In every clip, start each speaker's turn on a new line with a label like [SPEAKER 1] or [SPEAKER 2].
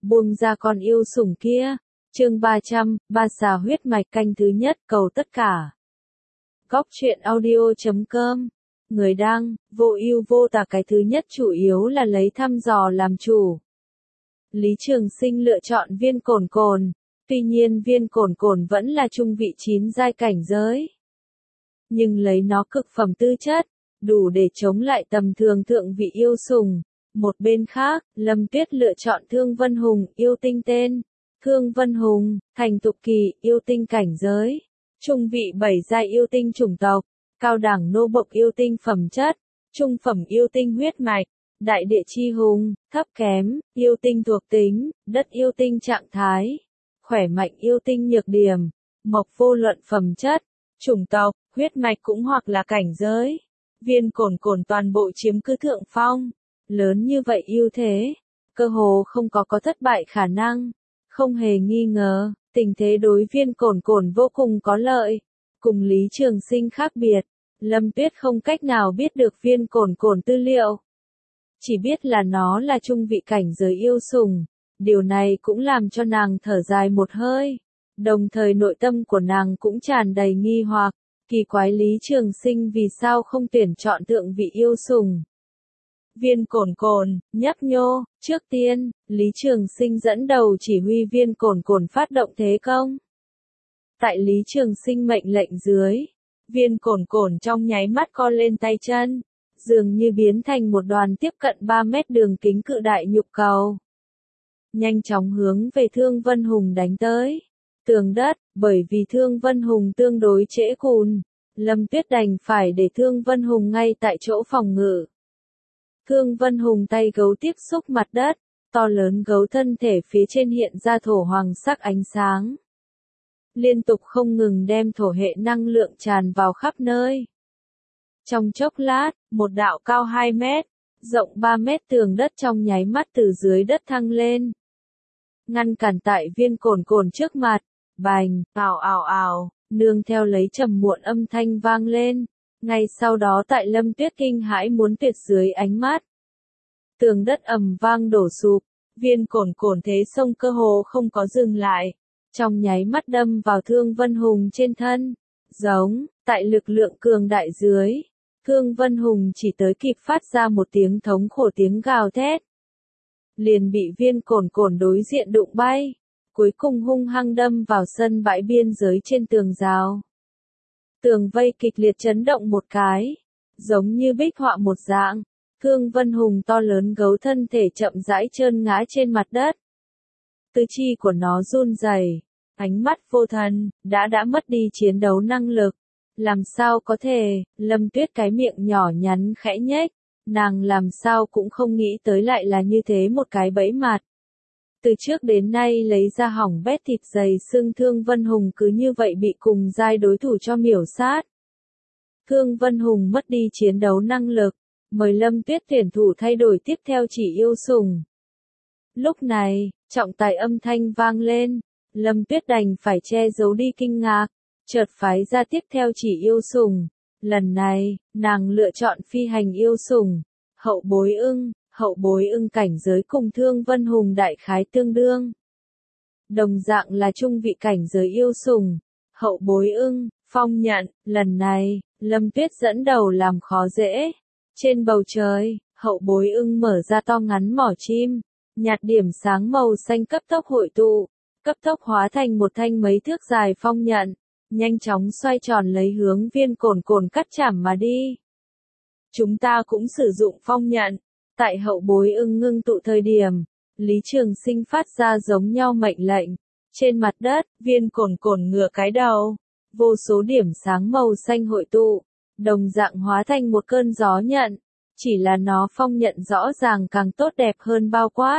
[SPEAKER 1] buông ra con yêu sủng kia. Chương 300, ba xà huyết mạch canh thứ nhất, cầu tất cả. Góc truyện audio.com. Người đăng, vô ưu vô tà. Cái thứ nhất chủ yếu là lấy thăm dò làm chủ. Lý Trường Sinh lựa chọn viên cồn cồn, tuy nhiên viên cồn cồn vẫn là trung vị 9 giai cảnh giới. Nhưng lấy nó cực phẩm tư chất, đủ để chống lại tầm thường thượng vị yêu sủng. Một bên khác, Lâm Tuyết lựa chọn Thương Vân Hùng, yêu tinh tên. Thương Vân Hùng, thành thục kỳ, yêu tinh cảnh giới. Trung vị 7 giai yêu tinh chủng tộc. Cao đẳng nô bộc yêu tinh phẩm chất. Trung phẩm yêu tinh huyết mạch. Đại địa chi hùng, thấp kém, yêu tinh thuộc tính, đất yêu tinh trạng thái. Khỏe mạnh yêu tinh nhược điểm. Mộc vô luận phẩm chất, chủng tộc, huyết mạch cũng hoặc là cảnh giới. Viên cồn cồn toàn bộ chiếm cứ thượng phong. Lớn như vậy ưu thế, cơ hồ không có thất bại khả năng. Không hề nghi ngờ, tình thế đối viên cồn cồn vô cùng có lợi. Cùng Lý Trường Sinh khác biệt, Lâm Tuyết không cách nào biết được viên cồn cồn tư liệu. Chỉ biết là nó là trung vị cảnh giới yêu sủng. Điều này cũng làm cho nàng thở dài một hơi. Đồng thời nội tâm của nàng cũng tràn đầy nghi hoặc. Kỳ quái Lý Trường Sinh vì sao không tuyển chọn thượng vị yêu sủng. Viên cồn cồn, nhấp nhô, trước tiên, Lý Trường Sinh dẫn đầu chỉ huy viên cồn cồn phát động thế công. Tại Lý Trường Sinh mệnh lệnh dưới, viên cồn cồn trong nháy mắt co lên tay chân, dường như biến thành một đoàn tiếp cận 3 mét đường kính cự đại nhục cầu. Nhanh chóng hướng về Thương Vân Hùng đánh tới. Tường đất, bởi vì Thương Vân Hùng tương đối trễ cùn, Lâm Tuyết đành phải để Thương Vân Hùng ngay tại chỗ phòng ngự. Thương Vân Hùng tay gấu tiếp xúc mặt đất, to lớn gấu thân thể phía trên hiện ra thổ hoàng sắc ánh sáng. Liên tục không ngừng đem thổ hệ năng lượng tràn vào khắp nơi. Trong chốc lát, một đạo cao 2 mét, rộng 3 mét tường đất trong nháy mắt từ dưới đất thăng lên. Ngăn cản tại viên cồn cồn trước mặt, bành, ào ào ào, nương theo lấy trầm muộn âm thanh vang lên. Ngay sau đó tại Lâm Tuyết kinh hãi muốn tuyệt dưới ánh mắt. Tường đất ầm vang đổ sụp, viên cồn cồn thế sông cơ hồ không có dừng lại. Trong nháy mắt đâm vào Thương Vân Hùng trên thân. Giống, tại lực lượng cường đại dưới. Thương Vân Hùng chỉ tới kịp phát ra một tiếng thống khổ tiếng gào thét. Liền bị viên cồn cồn đối diện đụng bay. Cuối cùng hung hăng đâm vào sân bãi biên giới trên tường rào. Tường vây kịch liệt chấn động một cái, giống như bích họa một dạng. Thương Vân Hùng to lớn gấu thân thể chậm rãi trơn ngã trên mặt đất. Tứ chi của nó run rẩy, ánh mắt vô thần, đã mất đi chiến đấu năng lực. Làm sao có thể, Lâm Tuyết cái miệng nhỏ nhắn khẽ nhếch, nàng làm sao cũng không nghĩ tới lại là như thế một cái bẫy mặt. Từ trước đến nay lấy ra hỏng bét thịt dày xương Thương Vân Hùng cứ như vậy bị cùng giai đối thủ cho miểu sát. Thương Vân Hùng mất đi chiến đấu năng lực, mời Lâm Tuyết tuyển thủ thay đổi tiếp theo chỉ yêu sủng. Lúc này, trọng tài âm thanh vang lên, Lâm Tuyết đành phải che giấu đi kinh ngạc, chợt phái ra tiếp theo chỉ yêu sủng. Lần này, nàng lựa chọn phi hành yêu sủng, hậu bối ưng. Hậu bối ưng cảnh giới cùng Thương Vân Hùng đại khái tương đương. Đồng dạng là trung vị cảnh giới yêu sủng, hậu bối ưng, phong nhận, lần này, Lâm Tuyết dẫn đầu làm khó dễ. Trên bầu trời, hậu bối ưng mở ra to ngắn mỏ chim, nhạt điểm sáng màu xanh cấp tốc hội tụ, cấp tốc hóa thành một thanh mấy thước dài phong nhận, nhanh chóng xoay tròn lấy hướng viên cồn cồn cắt chảm mà đi. Chúng ta cũng sử dụng phong nhận. Tại hậu bối ưng ngưng tụ thời điểm, Lý Trường Sinh phát ra giống nhau mệnh lệnh. Trên mặt đất, viên cồn cồn ngửa cái đầu. Vô số điểm sáng màu xanh hội tụ, đồng dạng hóa thành một cơn gió nhận. Chỉ là nó phong nhận rõ ràng càng tốt đẹp hơn bao quát.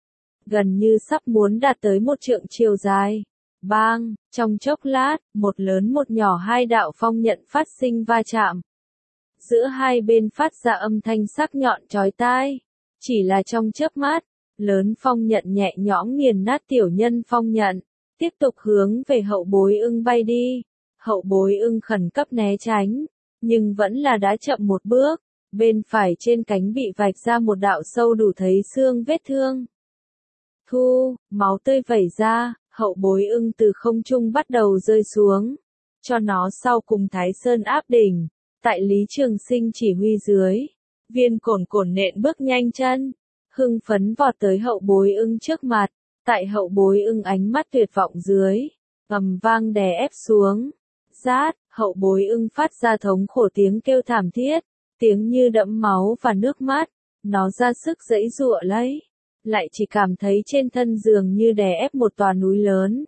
[SPEAKER 1] Gần như sắp muốn đạt tới 1 trượng chiều dài. Bang, trong chốc lát, một lớn một nhỏ hai đạo phong nhận phát sinh va chạm. Giữa hai bên phát ra âm thanh sắc nhọn chói tai. Chỉ là trong chớp mắt, lớn phong nhận nhẹ nhõm nghiền nát tiểu nhân phong nhận, tiếp tục hướng về hậu bối ưng bay đi. Hậu bối ưng khẩn cấp né tránh, nhưng vẫn là đã chậm một bước, bên phải trên cánh bị vạch ra một đạo sâu đủ thấy xương vết thương. Thu, máu tươi vẩy ra, hậu bối ưng từ không trung bắt đầu rơi xuống. Cho nó sau cùng Thái Sơn áp đỉnh. Tại Lý Trường Sinh chỉ huy dưới. Viên cổn cổn nện bước nhanh chân. Hưng phấn vọt tới hậu bối ưng trước mặt. Tại hậu bối ưng ánh mắt tuyệt vọng dưới. Ầm vang đè ép xuống. Rát, hậu bối ưng phát ra thống khổ tiếng kêu thảm thiết. Tiếng như đẫm máu và nước mắt. Nó ra sức giãy giụa lấy. Lại chỉ cảm thấy trên thân giường như đè ép một tòa núi lớn.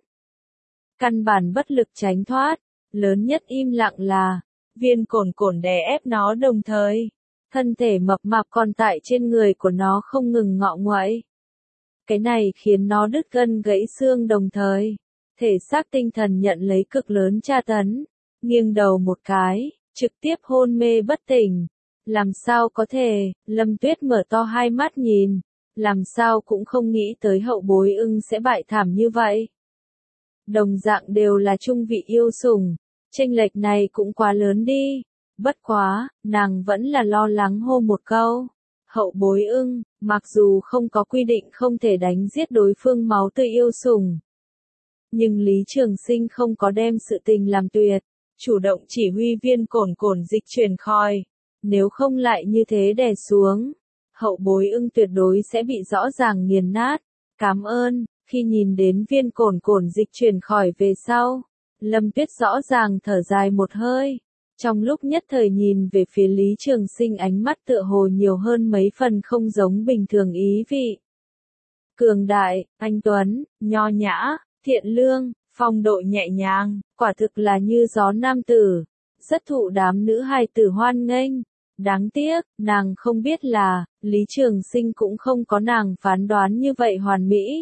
[SPEAKER 1] Căn bản bất lực tránh thoát. Lớn nhất im lặng là, viên cổn cổn đè ép nó đồng thời. Thân thể mập mạp còn tại trên người của nó không ngừng ngọ nguậy. Cái này khiến nó đứt gân gãy xương đồng thời. Thể xác tinh thần nhận lấy cực lớn tra tấn. Nghiêng đầu một cái, trực tiếp hôn mê bất tỉnh. Làm sao có thể, Lâm Tuyết mở to hai mắt nhìn. Làm sao cũng không nghĩ tới hậu bối ưng sẽ bại thảm như vậy. Đồng dạng đều là trung vị yêu sủng, chênh lệch này cũng quá lớn đi. Bất quá, nàng vẫn là lo lắng hô một câu. Hậu bối ưng, mặc dù không có quy định không thể đánh giết đối phương máu tươi yêu sủng. Nhưng Lý Trường Sinh không có đem sự tình làm tuyệt, chủ động chỉ huy viên cổn cổn dịch chuyển khỏi. Nếu không lại như thế đè xuống, hậu bối ưng tuyệt đối sẽ bị rõ ràng nghiền nát. Cảm ơn. Khi nhìn đến viên cổn cổn dịch chuyển khỏi về sau, Lâm Tuyết rõ ràng thở dài một hơi. Trong lúc nhất thời nhìn về phía Lý Trường Sinh ánh mắt tựa hồ nhiều hơn mấy phần không giống bình thường ý vị. Cường đại, anh tuấn, nho nhã, thiện lương, phong độ nhẹ nhàng, quả thực là như gió nam tử, rất thụ đám nữ hài tử hoan nghênh. Đáng tiếc, nàng không biết là, Lý Trường Sinh cũng không có nàng phán đoán như vậy hoàn mỹ.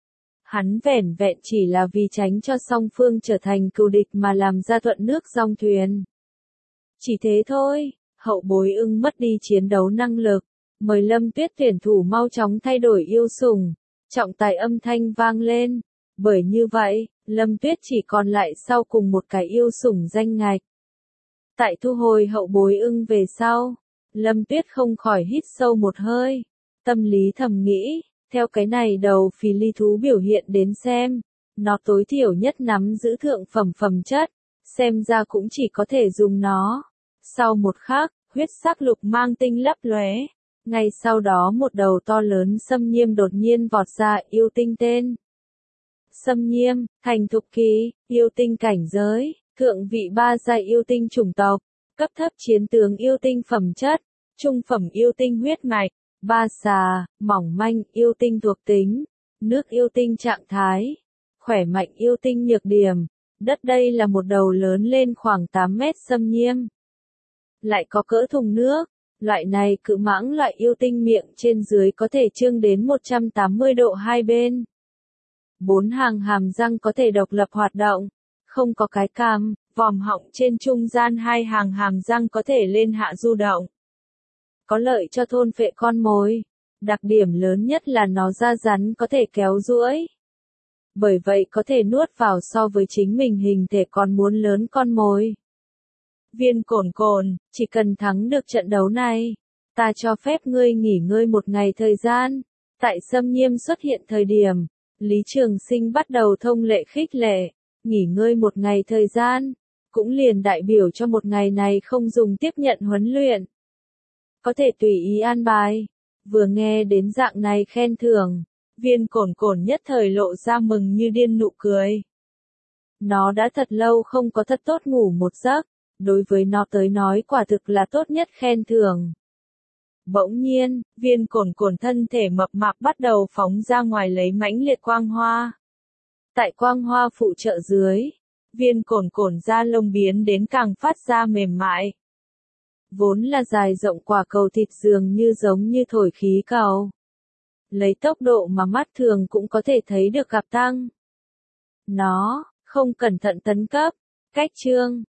[SPEAKER 1] Hắn vẻn vẹn chỉ là vì tránh cho song phương trở thành cừu địch mà làm ra thuận nước dong thuyền. Chỉ thế thôi, hậu bối ưng mất đi chiến đấu năng lực, mời Lâm Tuyết tuyển thủ mau chóng thay đổi yêu sủng, trọng tài âm thanh vang lên, bởi như vậy, Lâm Tuyết chỉ còn lại sau cùng một cái yêu sủng danh ngạch. Tại thu hồi hậu bối ưng về sau, Lâm Tuyết không khỏi hít sâu một hơi, tâm lý thầm nghĩ. Theo cái này đầu phì ly thú biểu hiện đến xem, nó tối thiểu nhất nắm giữ thượng phẩm chất, xem ra cũng chỉ có thể dùng nó. Sau một khắc, huyết sắc lục mang tinh lấp lóe, ngay sau đó một đầu to lớn xâm nhiêm đột nhiên vọt ra yêu tinh tên. Xâm nhiêm, thành thục kỳ, yêu tinh cảnh giới, thượng vị 3 giai yêu tinh chủng tộc, cấp thấp chiến tướng yêu tinh phẩm chất, trung phẩm yêu tinh huyết mạch. Ba xà, mỏng manh, yêu tinh thuộc tính, nước yêu tinh trạng thái, khỏe mạnh yêu tinh nhược điểm, đất đây là một đầu lớn lên khoảng 8 mét xâm nhiêm. Lại có cỡ thùng nước, loại này cự mãng loại yêu tinh miệng trên dưới có thể trương đến 180 độ hai bên. 4 hàng hàm răng có thể độc lập hoạt động, không có cái cằm, vòm họng trên trung gian 2 hàng hàm răng có thể lên hạ du động. Có lợi cho thôn phệ con mồi. Đặc điểm lớn nhất là nó da rắn có thể kéo duỗi. Bởi vậy có thể nuốt vào so với chính mình hình thể còn muốn lớn con mồi. Viên cổn cổn, chỉ cần thắng được trận đấu này, ta cho phép ngươi nghỉ ngơi một ngày thời gian. Tại xâm nhiêm xuất hiện thời điểm, Lý Trường Sinh bắt đầu thông lệ khích lệ, nghỉ ngơi một ngày thời gian, cũng liền đại biểu cho một ngày này không dùng tiếp nhận huấn luyện. Có thể tùy ý an bài. Vừa nghe đến dạng này khen thưởng, viên cổn cổn nhất thời lộ ra mừng như điên nụ cười. Nó đã thật lâu không có thật tốt ngủ một giấc, đối với nó tới nói quả thực là tốt nhất khen thưởng. Bỗng nhiên, viên cổn cổn thân thể mập mạp bắt đầu phóng ra ngoài lấy mãnh liệt quang hoa. Tại quang hoa phụ trợ dưới, viên cổn cổn da lông biến đến càng phát ra mềm mại. Vốn là dài rộng quả cầu thịt dường như giống như thổi khí cầu. Lấy tốc độ mà mắt thường cũng có thể thấy được gặp tăng. Nó, không cẩn thận tấn cấp, cách chương,